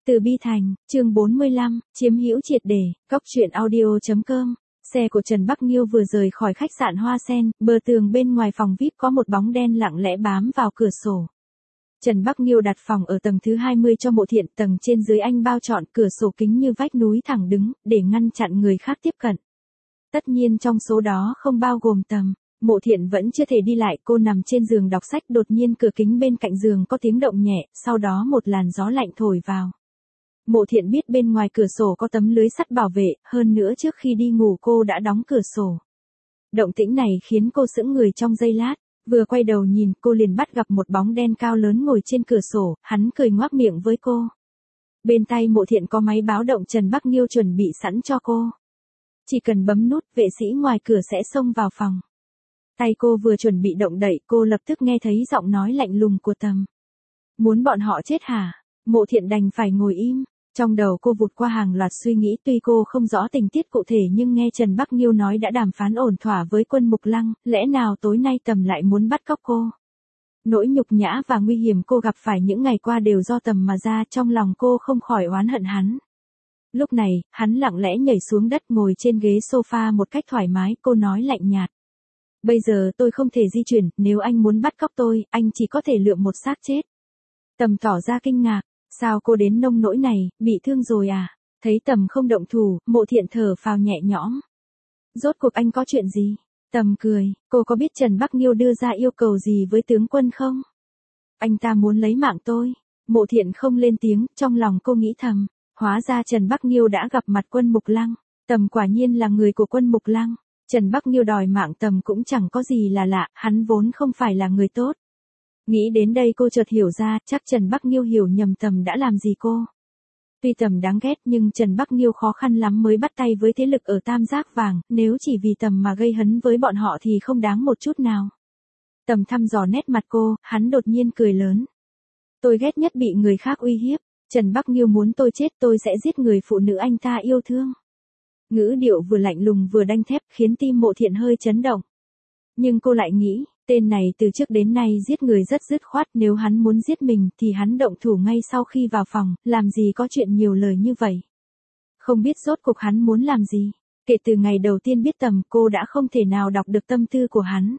Từ Bi Thành, chương 45, chiếm hữu triệt để, Cóc truyện audio.com. Xe của Trần Bắc Nghiêu vừa rời khỏi khách sạn Hoa Sen, bờ tường bên ngoài phòng VIP có một bóng đen lặng lẽ bám vào cửa sổ. Trần Bắc Nghiêu đặt phòng ở tầng thứ 20 cho Mộ Thiện, tầng trên dưới anh bao trọn cửa sổ kính như vách núi thẳng đứng, để ngăn chặn người khác tiếp cận. Tất nhiên trong số đó không bao gồm Tầm. Mộ Thiện vẫn chưa thể đi lại, cô nằm trên giường đọc sách, đột nhiên cửa kính bên cạnh giường có tiếng động nhẹ, sau đó một làn gió lạnh thổi vào. Mộ Thiện biết bên ngoài cửa sổ có tấm lưới sắt bảo vệ, hơn nữa trước khi đi ngủ cô đã đóng cửa sổ. Động tĩnh này khiến cô sững người trong giây lát, vừa quay đầu nhìn cô liền bắt gặp một bóng đen cao lớn ngồi trên cửa sổ, hắn cười ngoác miệng với cô. Bên tay Mộ Thiện có máy báo động Trần Bắc Nghiêu chuẩn bị sẵn cho cô. Chỉ cần bấm nút, vệ sĩ ngoài cửa sẽ xông vào phòng. Tay cô vừa chuẩn bị động đậy, cô lập tức nghe thấy giọng nói lạnh lùng của Tầm. Muốn bọn họ chết hả? Mộ Thiện đành phải ngồi im. Trong đầu cô vụt qua hàng loạt suy nghĩ, tuy cô không rõ tình tiết cụ thể nhưng nghe Trần Bắc Nghiêu nói đã đàm phán ổn thỏa với Quân Mục Lăng, lẽ nào tối nay Tầm lại muốn bắt cóc cô? Nỗi nhục nhã và nguy hiểm cô gặp phải những ngày qua đều do Tầm mà ra, trong lòng cô không khỏi oán hận hắn. Lúc này, hắn lặng lẽ nhảy xuống đất ngồi trên ghế sofa một cách thoải mái, cô nói lạnh nhạt. Bây giờ tôi không thể di chuyển, nếu anh muốn bắt cóc tôi, anh chỉ có thể lượm một xác chết. Tầm tỏ ra kinh ngạc. Sao cô đến nông nỗi này, bị thương rồi à? Thấy Tầm không động thủ, Mộ Thiện thở phào nhẹ nhõm. Rốt cuộc anh có chuyện gì? Tầm cười, cô có biết Trần Bắc Nghiêu đưa ra yêu cầu gì với tướng quân không? Anh ta muốn lấy mạng tôi. Mộ Thiện không lên tiếng, trong lòng cô nghĩ thầm. Hóa ra Trần Bắc Nghiêu đã gặp mặt Quân Mục Lăng. Tầm quả nhiên là người của Quân Mục Lăng. Trần Bắc Nghiêu đòi mạng Tầm cũng chẳng có gì là lạ, hắn vốn không phải là người tốt. Nghĩ đến đây cô chợt hiểu ra, chắc Trần Bắc Nghiêu hiểu nhầm Tầm đã làm gì cô. Tuy Tầm đáng ghét nhưng Trần Bắc Nghiêu khó khăn lắm mới bắt tay với thế lực ở Tam Giác Vàng, nếu chỉ vì Tầm mà gây hấn với bọn họ thì không đáng một chút nào. Tầm thăm dò nét mặt cô, hắn đột nhiên cười lớn. Tôi ghét nhất bị người khác uy hiếp, Trần Bắc Nghiêu muốn tôi chết, tôi sẽ giết người phụ nữ anh ta yêu thương. Ngữ điệu vừa lạnh lùng vừa đanh thép khiến tim Mộ Thiện hơi chấn động. Nhưng cô lại nghĩ, tên này từ trước đến nay giết người rất dứt khoát, nếu hắn muốn giết mình thì hắn động thủ ngay sau khi vào phòng, làm gì có chuyện nhiều lời như vậy. Không biết rốt cuộc hắn muốn làm gì, kể từ ngày đầu tiên biết Tầm cô đã không thể nào đọc được tâm tư của hắn.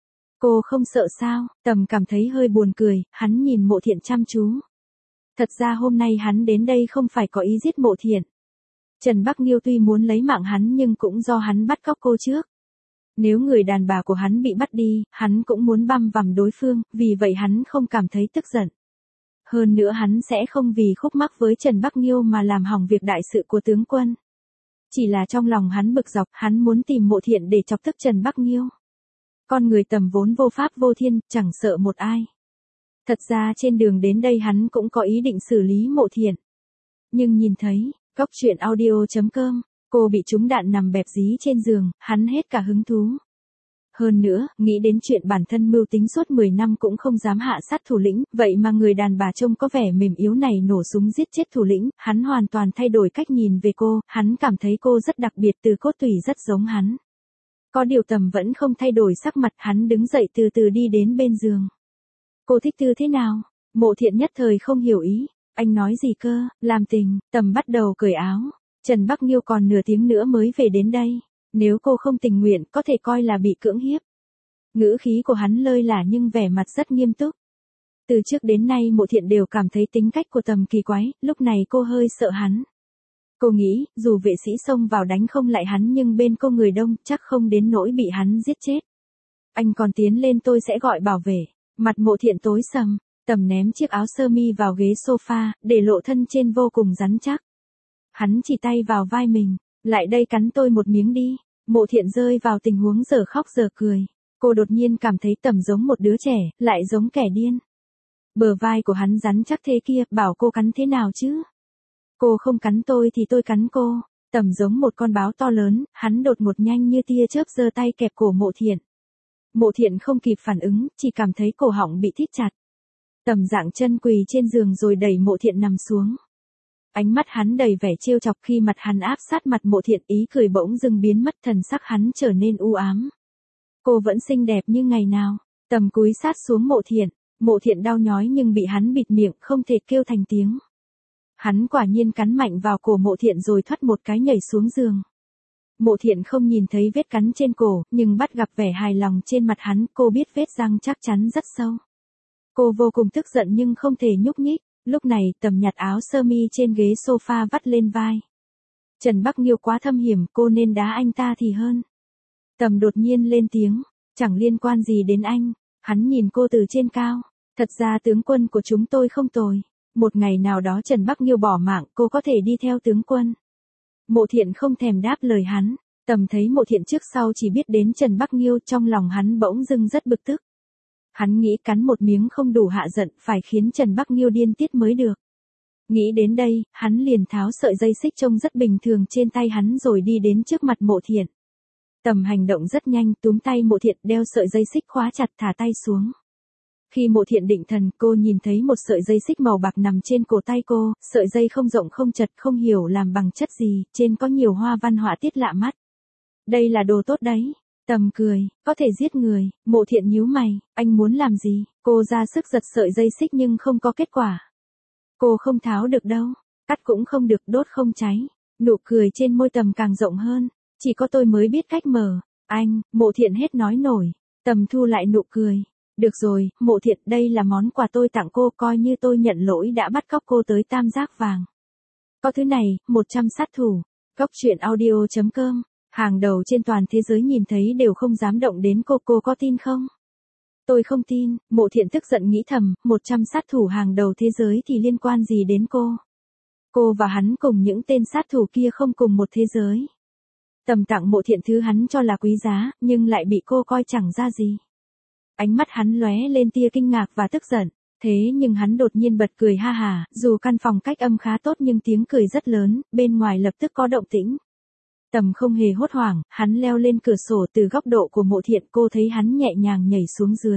Cô không sợ sao? Tầm cảm thấy hơi buồn cười, hắn nhìn Mộ Thiện chăm chú. Thật ra hôm nay hắn đến đây không phải có ý giết Mộ Thiện. Trần Bắc Nghiêu tuy muốn lấy mạng hắn nhưng cũng do hắn bắt cóc cô trước. Nếu người đàn bà của hắn bị bắt đi, hắn cũng muốn băm vằm đối phương, vì vậy hắn không cảm thấy tức giận. Hơn nữa hắn sẽ không vì khúc mắc với Trần Bắc Nghiêu mà làm hỏng việc đại sự của tướng quân. Chỉ là trong lòng hắn bực dọc, hắn muốn tìm Mộ Thiện để chọc tức Trần Bắc Nghiêu. Con người Tầm vốn vô pháp vô thiên, chẳng sợ một ai. Thật ra trên đường đến đây hắn cũng có ý định xử lý Mộ Thiện. Nhưng nhìn thấy, Cóc truyện audio.com. Cô bị trúng đạn nằm bẹp dí trên giường, hắn hết cả hứng thú. Hơn nữa, nghĩ đến chuyện bản thân mưu tính suốt 10 năm cũng không dám hạ sát thủ lĩnh, vậy mà người đàn bà trông có vẻ mềm yếu này nổ súng giết chết thủ lĩnh, hắn hoàn toàn thay đổi cách nhìn về cô, hắn cảm thấy cô rất đặc biệt, từ cốt tủy rất giống hắn. Có điều Tầm vẫn không thay đổi sắc mặt, hắn đứng dậy từ từ đi đến bên giường. Cô thích tư thế nào? Mộ Thiện nhất thời không hiểu ý, anh nói gì cơ? Làm tình. Tầm bắt đầu cởi áo. Trần Bắc Nghiêu còn nửa tiếng nữa mới về đến đây. Nếu cô không tình nguyện, có thể coi là bị cưỡng hiếp. Ngữ khí của hắn lơi lả nhưng vẻ mặt rất nghiêm túc. Từ trước đến nay Mộ Thiện đều cảm thấy tính cách của Tầm kỳ quái, lúc này cô hơi sợ hắn. Cô nghĩ, dù vệ sĩ xông vào đánh không lại hắn nhưng bên cô người đông, chắc không đến nỗi bị hắn giết chết. Anh còn tiến lên tôi sẽ gọi bảo vệ. Mặt Mộ Thiện tối sầm, Tầm ném chiếc áo sơ mi vào ghế sofa, để lộ thân trên vô cùng rắn chắc. Hắn chỉ tay vào vai mình, lại đây cắn tôi một miếng đi. Mộ Thiện rơi vào tình huống giờ khóc giờ cười. Cô đột nhiên cảm thấy Tầm giống một đứa trẻ, lại giống kẻ điên. Bờ vai của hắn rắn chắc thế kia, bảo cô cắn thế nào chứ? Cô không cắn tôi thì tôi cắn cô. Tầm giống một con báo to lớn, hắn đột ngột nhanh như tia chớp giơ tay kẹp cổ Mộ Thiện. Mộ Thiện không kịp phản ứng, chỉ cảm thấy cổ họng bị thít chặt. Tầm dạng chân quỳ trên giường rồi đẩy Mộ Thiện nằm xuống. Ánh mắt hắn đầy vẻ trêu chọc, khi mặt hắn áp sát mặt Mộ Thiện, ý cười bỗng dưng biến mất, thần sắc hắn trở nên u ám. Cô vẫn xinh đẹp như ngày nào. Tầm cúi sát xuống Mộ Thiện. Mộ Thiện đau nhói nhưng bị hắn bịt miệng, không thể kêu thành tiếng. Hắn quả nhiên cắn mạnh vào cổ Mộ Thiện rồi thoắt một cái nhảy xuống giường. Mộ Thiện không nhìn thấy vết cắn trên cổ, nhưng bắt gặp vẻ hài lòng trên mặt hắn, cô biết vết răng chắc chắn rất sâu. Cô vô cùng tức giận nhưng không thể nhúc nhích, lúc này Tầm nhặt áo sơ mi trên ghế sofa vắt lên vai. Trần Bắc Nghiêu quá thâm hiểm, cô nên đá anh ta thì hơn. Tầm đột nhiên lên tiếng, chẳng liên quan gì đến anh, hắn nhìn cô từ trên cao. Thật ra tướng quân của chúng tôi không tồi. Một ngày nào đó Trần Bắc Nghiêu bỏ mạng, cô có thể đi theo tướng quân. Mộ Thiện không thèm đáp lời hắn. Tầm thấy Mộ Thiện trước sau chỉ biết đến Trần Bắc Nghiêu, trong lòng hắn bỗng dưng rất bực tức. Hắn nghĩ cắn một miếng không đủ hạ giận, phải khiến Trần Bắc Nghiêu điên tiết mới được. Nghĩ đến đây, hắn liền tháo sợi dây xích trông rất bình thường trên tay hắn rồi đi đến trước mặt Mộ Thiện. Tầm hành động rất nhanh, túm tay Mộ Thiện đeo sợi dây xích khóa chặt, thả tay xuống. Khi Mộ Thiện định thần, cô nhìn thấy một sợi dây xích màu bạc nằm trên cổ tay cô, sợi dây không rộng không chật, không hiểu làm bằng chất gì, trên có nhiều hoa văn họa tiết lạ mắt. Đây là đồ tốt đấy. Tầm cười, có thể giết người. Mộ Thiện nhíu mày, anh muốn làm gì? Cô ra sức giật sợi dây xích nhưng không có kết quả. Cô không tháo được đâu, cắt cũng không được, đốt không cháy. Nụ cười trên môi Tầm càng rộng hơn, chỉ có tôi mới biết cách mở. Anh, Mộ Thiện hết nói nổi. Tầm thu lại nụ cười. Được rồi, Mộ Thiện, đây là món quà tôi tặng cô, coi như tôi nhận lỗi đã bắt cóc cô tới Tam Giác Vàng. Có thứ này, 100 sát thủ. Góc truyện audio.com. Hàng đầu trên toàn thế giới nhìn thấy đều không dám động đến cô có tin không? Tôi không tin. Mộ Thiện tức giận nghĩ thầm, 100 sát thủ hàng đầu thế giới thì liên quan gì đến cô? Cô và hắn cùng những tên sát thủ kia không cùng một thế giới. Tầm tặng Mộ Thiện thứ hắn cho là quý giá, nhưng lại bị cô coi chẳng ra gì. Ánh mắt hắn lóe lên tia kinh ngạc và tức giận, thế nhưng hắn đột nhiên bật cười ha hả, dù căn phòng cách âm khá tốt nhưng tiếng cười rất lớn, bên ngoài lập tức có động tĩnh. Tầm không hề hốt hoảng, hắn leo lên cửa sổ, từ góc độ của Mộ Thiện cô thấy hắn nhẹ nhàng nhảy xuống dưới.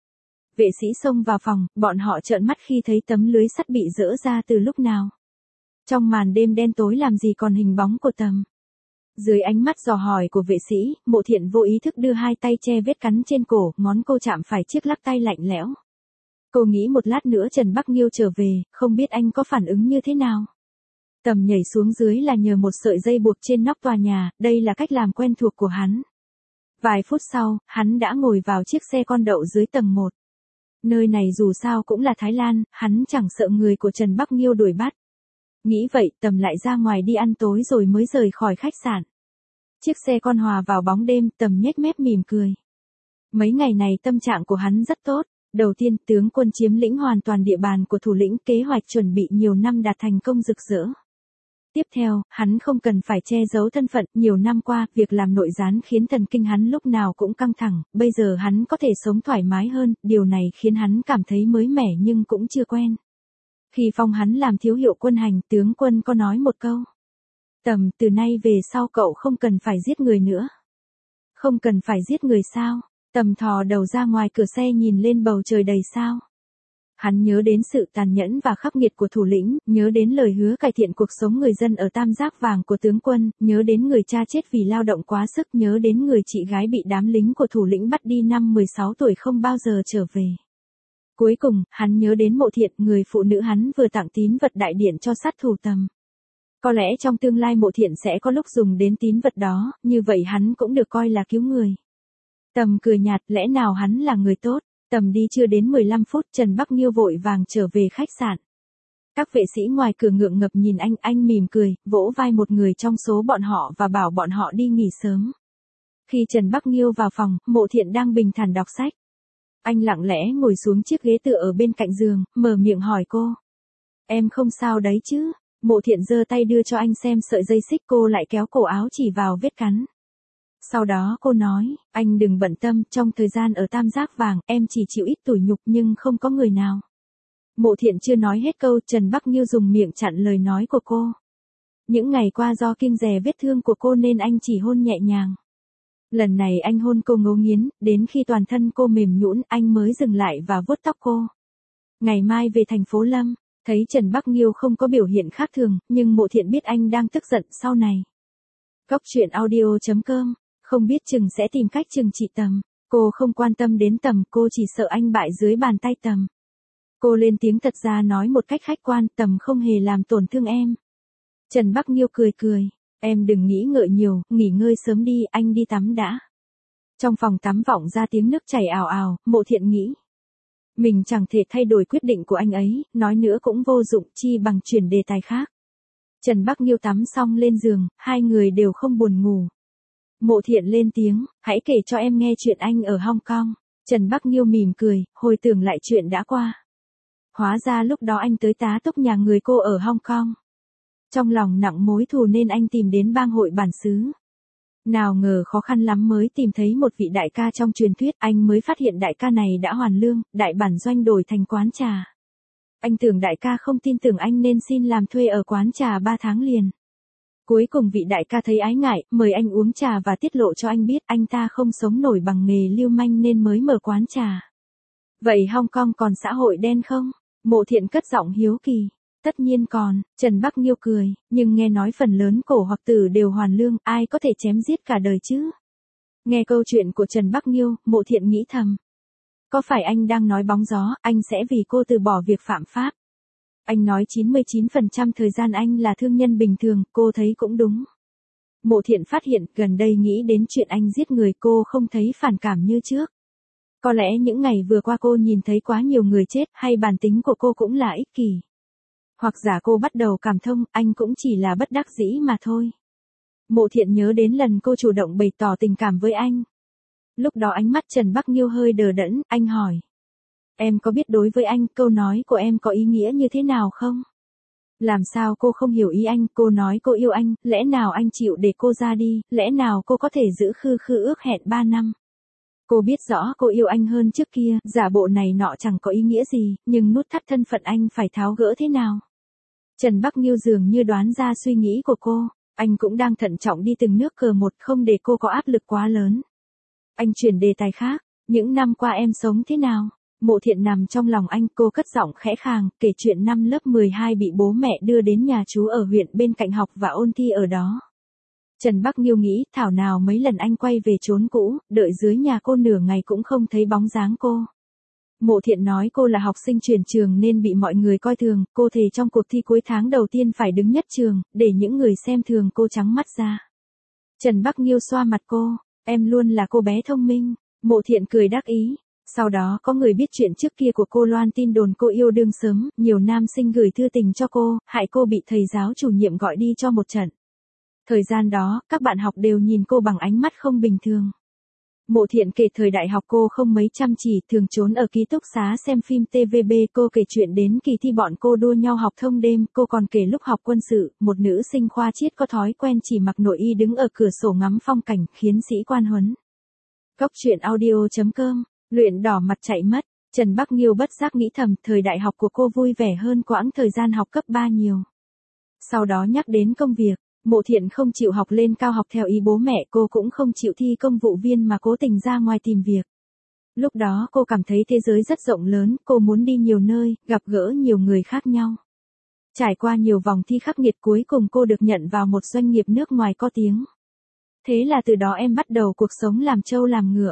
Vệ sĩ xông vào phòng, bọn họ trợn mắt khi thấy tấm lưới sắt bị dỡ ra từ lúc nào. Trong màn đêm đen tối làm gì còn hình bóng của Tầm. Dưới ánh mắt dò hỏi của vệ sĩ, Mộ Thiện vô ý thức đưa hai tay che vết cắn trên cổ, ngón cô chạm phải chiếc lắc tay lạnh lẽo. Cô nghĩ một lát nữa Trần Bắc Nghiêu trở về, không biết anh có phản ứng như thế nào. Tầm nhảy xuống dưới là nhờ một sợi dây buộc trên nóc tòa nhà, đây là cách làm quen thuộc của hắn. Vài phút sau, hắn đã ngồi vào chiếc xe con đậu dưới tầng 1. Nơi này dù sao cũng là Thái Lan, hắn chẳng sợ người của Trần Bắc Nghiêu đuổi bắt. Nghĩ vậy, Tầm lại ra ngoài đi ăn tối rồi mới rời khỏi khách sạn. Chiếc xe con hòa vào bóng đêm, Tầm nhếch mép mỉm cười. Mấy ngày này tâm trạng của hắn rất tốt. Đầu tiên, tướng quân chiếm lĩnh hoàn toàn địa bàn của thủ lĩnh, kế hoạch chuẩn bị nhiều năm đạt thành công rực rỡ. Tiếp theo, hắn không cần phải che giấu thân phận, nhiều năm qua, việc làm nội gián khiến thần kinh hắn lúc nào cũng căng thẳng, bây giờ hắn có thể sống thoải mái hơn, điều này khiến hắn cảm thấy mới mẻ nhưng cũng chưa quen. Khi phong hắn làm thiếu hiệu quân hành, tướng quân có nói một câu. Tầm, từ nay về sau cậu không cần phải giết người nữa. Không cần phải giết người sao? Tầm thò đầu ra ngoài cửa xe nhìn lên bầu trời đầy sao. Hắn nhớ đến sự tàn nhẫn và khắc nghiệt của thủ lĩnh, nhớ đến lời hứa cải thiện cuộc sống người dân ở Tam Giác Vàng của tướng quân, nhớ đến người cha chết vì lao động quá sức, nhớ đến người chị gái bị đám lính của thủ lĩnh bắt đi năm 16 tuổi không bao giờ trở về. Cuối cùng, hắn nhớ đến Mộ Thiện, người phụ nữ hắn vừa tặng tín vật đại điện cho sát thủ Tầm. Có lẽ trong tương lai Mộ Thiện sẽ có lúc dùng đến tín vật đó, như vậy hắn cũng được coi là cứu người. Tầm cười nhạt, lẽ nào hắn là người tốt? Tầm đi chưa đến 15 phút, Trần Bắc Nghiêu vội vàng trở về khách sạn. Các vệ sĩ ngoài cửa ngượng ngập nhìn anh mỉm cười, vỗ vai một người trong số bọn họ và bảo bọn họ đi nghỉ sớm. Khi Trần Bắc Nghiêu vào phòng, Mộ Thiện đang bình thản đọc sách. Anh lặng lẽ ngồi xuống chiếc ghế tựa ở bên cạnh giường, mở miệng hỏi cô. Em không sao đấy chứ? Mộ Thiện giơ tay đưa cho anh xem sợi dây xích, cô lại kéo cổ áo chỉ vào vết cắn. Sau đó cô nói, anh đừng bận tâm, trong thời gian ở Tam Giác Vàng, em chỉ chịu ít tủi nhục nhưng không có người nào. Mộ Thiện chưa nói hết câu, Trần Bắc Nghiêu dùng miệng chặn lời nói của cô. Những ngày qua do kinh dè vết thương của cô nên anh chỉ hôn nhẹ nhàng. Lần này anh hôn cô ngấu nghiến, đến khi toàn thân cô mềm nhũn, anh mới dừng lại và vuốt tóc cô. Ngày mai về thành phố Lâm, thấy Trần Bắc Nghiêu không có biểu hiện khác thường, nhưng Mộ Thiện biết anh đang tức giận sau này. Góc truyện audio.com. Không biết chừng sẽ tìm cách trừng trị Tầm. Cô không quan tâm đến Tầm, cô chỉ sợ anh bại dưới bàn tay Tầm. Cô lên tiếng thật ra nói một cách khách quan, Tầm không hề làm tổn thương em. Trần Bắc Nhiêu cười cười. Em đừng nghĩ ngợi nhiều, nghỉ ngơi sớm đi, anh đi tắm đã. Trong phòng tắm vọng ra tiếng nước chảy ào ào, Mộ Thiện nghĩ. Mình chẳng thể thay đổi quyết định của anh ấy, nói nữa cũng vô dụng, chi bằng chuyển đề tài khác. Trần Bắc Nhiêu tắm xong lên giường, hai người đều không buồn ngủ. Mộ Thiện lên tiếng, hãy kể cho em nghe chuyện anh ở Hong Kong. Trần Bắc Nhiêu mỉm cười, hồi tưởng lại chuyện đã qua. Hóa ra lúc đó anh tới tá túc nhà người cô ở Hong Kong. Trong lòng nặng mối thù nên anh tìm đến bang hội bản xứ. Nào ngờ khó khăn lắm mới tìm thấy một vị đại ca trong truyền thuyết, anh mới phát hiện đại ca này đã hoàn lương, đại bản doanh đổi thành quán trà. Anh tưởng đại ca không tin tưởng anh nên xin làm thuê ở quán trà 3 tháng liền. Cuối cùng vị đại ca thấy ái ngại, mời anh uống trà và tiết lộ cho anh biết anh ta không sống nổi bằng nghề lưu manh nên mới mở quán trà. Vậy Hong Kong còn xã hội đen không? Mộ Thiện cất giọng hiếu kỳ. Tất nhiên còn, Trần Bắc Nhiêu cười, nhưng nghe nói phần lớn cổ hoặc tử đều hoàn lương, ai có thể chém giết cả đời chứ? Nghe câu chuyện của Trần Bắc Nhiêu, Mộ Thiện nghĩ thầm. Có phải anh đang nói bóng gió, anh sẽ vì cô từ bỏ việc phạm pháp? Anh nói 99% thời gian anh là thương nhân bình thường, cô thấy cũng đúng. Mộ Thiện phát hiện, gần đây nghĩ đến chuyện anh giết người cô không thấy phản cảm như trước. Có lẽ những ngày vừa qua cô nhìn thấy quá nhiều người chết, hay bản tính của cô cũng là ích kỷ. Hoặc giả cô bắt đầu cảm thông, anh cũng chỉ là bất đắc dĩ mà thôi. Mộ Thiện nhớ đến lần cô chủ động bày tỏ tình cảm với anh. Lúc đó ánh mắt Trần Bắc Nhiêu hơi đờ đẫn, anh hỏi. Em có biết đối với anh, câu nói của em có ý nghĩa như thế nào không? Làm sao cô không hiểu ý anh, cô nói cô yêu anh, lẽ nào anh chịu để cô ra đi, lẽ nào cô có thể giữ khư khư ước hẹn 3 năm? Cô biết rõ cô yêu anh hơn trước kia, giả bộ này nọ chẳng có ý nghĩa gì, nhưng nút thắt thân phận anh phải tháo gỡ thế nào? Trần Bắc Nhiêu dường như đoán ra suy nghĩ của cô, anh cũng đang thận trọng đi từng nước cờ một không để cô có áp lực quá lớn. Anh chuyển đề tài khác, những năm qua em sống thế nào? Mộ Thiện nằm trong lòng anh, cô cất giọng khẽ khàng, kể chuyện năm lớp 12 bị bố mẹ đưa đến nhà chú ở huyện bên cạnh học và ôn thi ở đó. Trần Bắc Nhiêu nghĩ, thảo nào mấy lần anh quay về chốn cũ, đợi dưới nhà cô nửa ngày cũng không thấy bóng dáng cô. Mộ Thiện nói cô là học sinh chuyển trường nên bị mọi người coi thường, cô thề trong cuộc thi cuối tháng đầu tiên phải đứng nhất trường, để những người xem thường cô trắng mắt ra. Trần Bắc Nhiêu xoa mặt cô, em luôn là cô bé thông minh. Mộ Thiện cười đắc ý. Sau đó có người biết chuyện trước kia của cô loan tin đồn cô yêu đương sớm, nhiều nam sinh gửi thư tình cho cô, hại cô bị thầy giáo chủ nhiệm gọi đi cho một trận. Thời gian đó, các bạn học đều nhìn cô bằng ánh mắt không bình thường. Mộ Thiện kể thời đại học cô không mấy chăm chỉ, thường trốn ở ký túc xá xem phim TVB, cô kể chuyện đến kỳ thi bọn cô đua nhau học thông đêm, cô còn kể lúc học quân sự, một nữ sinh khoa triết có thói quen chỉ mặc nội y đứng ở cửa sổ ngắm phong cảnh, khiến sĩ quan huấn. Góc truyện audio.com, luyện đỏ mặt chạy mất, Trần Bắc Nhiêu bất giác nghĩ thầm, thời đại học của cô vui vẻ hơn quãng thời gian học cấp 3 nhiều. Sau đó nhắc đến công việc. Mộ Thiện không chịu học lên cao học theo ý bố mẹ, cô cũng không chịu thi công vụ viên mà cố tình ra ngoài tìm việc. Lúc đó cô cảm thấy thế giới rất rộng lớn, cô muốn đi nhiều nơi, gặp gỡ nhiều người khác nhau. Trải qua nhiều vòng thi khắc nghiệt cuối cùng cô được nhận vào một doanh nghiệp nước ngoài có tiếng. Thế là từ đó em bắt đầu cuộc sống làm trâu làm ngựa.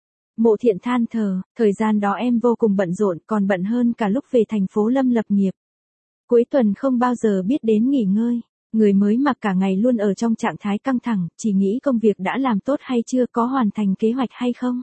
Mộ Thiện than thở, thời gian đó em vô cùng bận rộn, còn bận hơn cả lúc về thành phố Lâm lập nghiệp. Cuối tuần không bao giờ biết đến nghỉ ngơi. Người mới mặc cả ngày luôn ở trong trạng thái căng thẳng, chỉ nghĩ công việc đã làm tốt hay chưa, có hoàn thành kế hoạch hay không.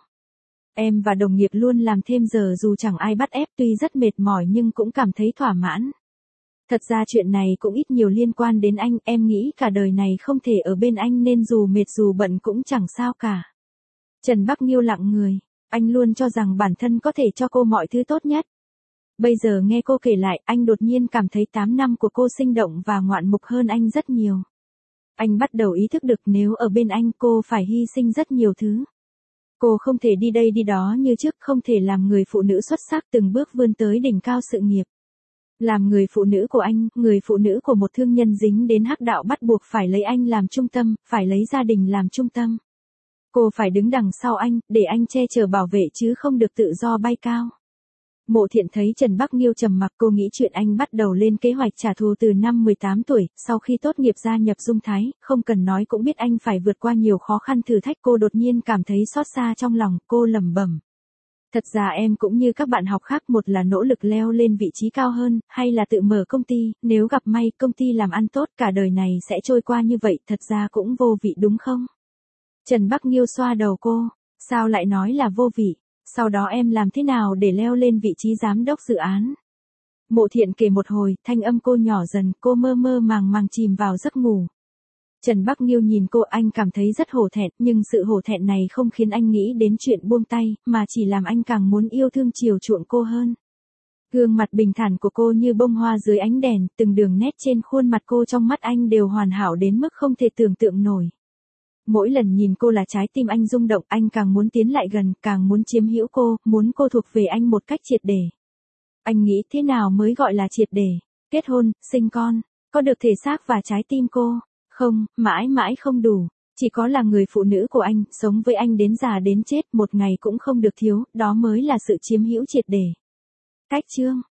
Em và đồng nghiệp luôn làm thêm giờ dù chẳng ai bắt ép, tuy rất mệt mỏi nhưng cũng cảm thấy thỏa mãn. Thật ra chuyện này cũng ít nhiều liên quan đến anh, em nghĩ cả đời này không thể ở bên anh nên dù mệt dù bận cũng chẳng sao cả. Trần Bắc Nhiêu lặng người, anh luôn cho rằng bản thân có thể cho cô mọi thứ tốt nhất. Bây giờ nghe cô kể lại, anh đột nhiên cảm thấy 8 năm của cô sinh động và ngoạn mục hơn anh rất nhiều. Anh bắt đầu ý thức được nếu ở bên anh cô phải hy sinh rất nhiều thứ. Cô không thể đi đây đi đó như trước, không thể làm người phụ nữ xuất sắc từng bước vươn tới đỉnh cao sự nghiệp. Làm người phụ nữ của anh, người phụ nữ của một thương nhân dính đến hắc đạo bắt buộc phải lấy anh làm trung tâm, phải lấy gia đình làm trung tâm. Cô phải đứng đằng sau anh, để anh che chở bảo vệ chứ không được tự do bay cao. Mộ Thiện thấy Trần Bắc Nhiêu trầm mặc, cô nghĩ chuyện anh bắt đầu lên kế hoạch trả thù từ năm 18 tuổi, sau khi tốt nghiệp gia nhập Dung Thái, không cần nói cũng biết anh phải vượt qua nhiều khó khăn thử thách. Cô đột nhiên cảm thấy xót xa trong lòng, cô lẩm bẩm. Thật ra em cũng như các bạn học khác, một là nỗ lực leo lên vị trí cao hơn, hay là tự mở công ty, nếu gặp may công ty làm ăn tốt cả đời này sẽ trôi qua như vậy, thật ra cũng vô vị đúng không? Trần Bắc Nghiêu xoa đầu cô, sao lại nói là vô vị, sau đó em làm thế nào để leo lên vị trí giám đốc dự án? Mộ Thiện kể một hồi, thanh âm cô nhỏ dần, cô mơ mơ màng màng chìm vào giấc ngủ. Trần Bắc Nghiêu nhìn cô, anh cảm thấy rất hổ thẹn, nhưng sự hổ thẹn này không khiến anh nghĩ đến chuyện buông tay, mà chỉ làm anh càng muốn yêu thương chiều chuộng cô hơn. Gương mặt bình thản của cô như bông hoa dưới ánh đèn, từng đường nét trên khuôn mặt cô trong mắt anh đều hoàn hảo đến mức không thể tưởng tượng nổi. Mỗi lần nhìn cô là trái tim anh rung động, anh càng muốn tiến lại gần, càng muốn chiếm hữu cô, muốn cô thuộc về anh một cách triệt để. Anh nghĩ thế nào mới gọi là triệt để? Kết hôn, sinh con, có được thể xác và trái tim cô? Không, mãi mãi không đủ. Chỉ có là người phụ nữ của anh, sống với anh đến già đến chết, một ngày cũng không được thiếu, đó mới là sự chiếm hữu triệt để. Cách chương